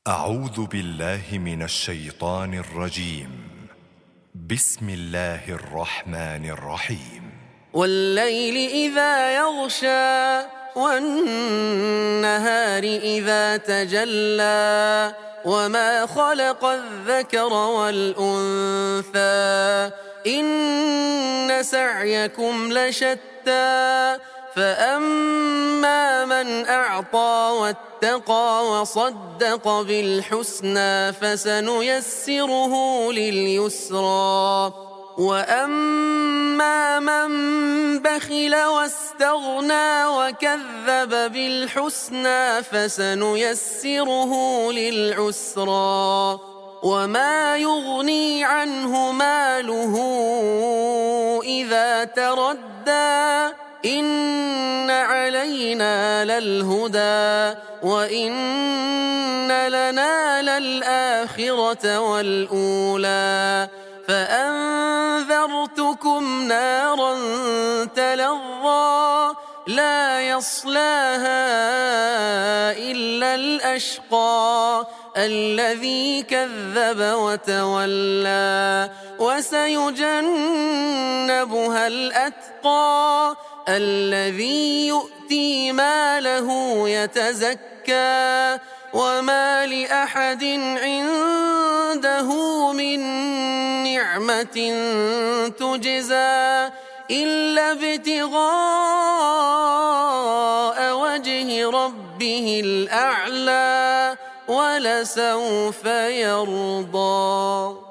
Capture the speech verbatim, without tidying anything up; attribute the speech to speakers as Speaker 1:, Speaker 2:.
Speaker 1: أعوذ بالله من الشيطان الرجيم. بسم الله الرحمن الرحيم.
Speaker 2: والليل إذا يغشى والنهار إذا تجلى وما خلق الذكر والأنثى إن سعيكم لشتى فأما من أعطى واتقى وصدق بالحسنى فسنيسره لليسرى وأما من بخل واستغنى وكذب بالحسنى فسنيسره للعسرى وما يغني عنه ماله إذا تردى إن علينا للهدى وإن لنا للآخرة والأولى فأنذرتكم نارا تلظى لا يصلاها إلا الأشقى الذي كذب وتولى وسيجنبها الأتقى الذي يؤتي ماله يتزكى وما لأحد عنده من نعمة تجزى إلا ابتغاء وجه ربه الأعلى ولسوف يرضى.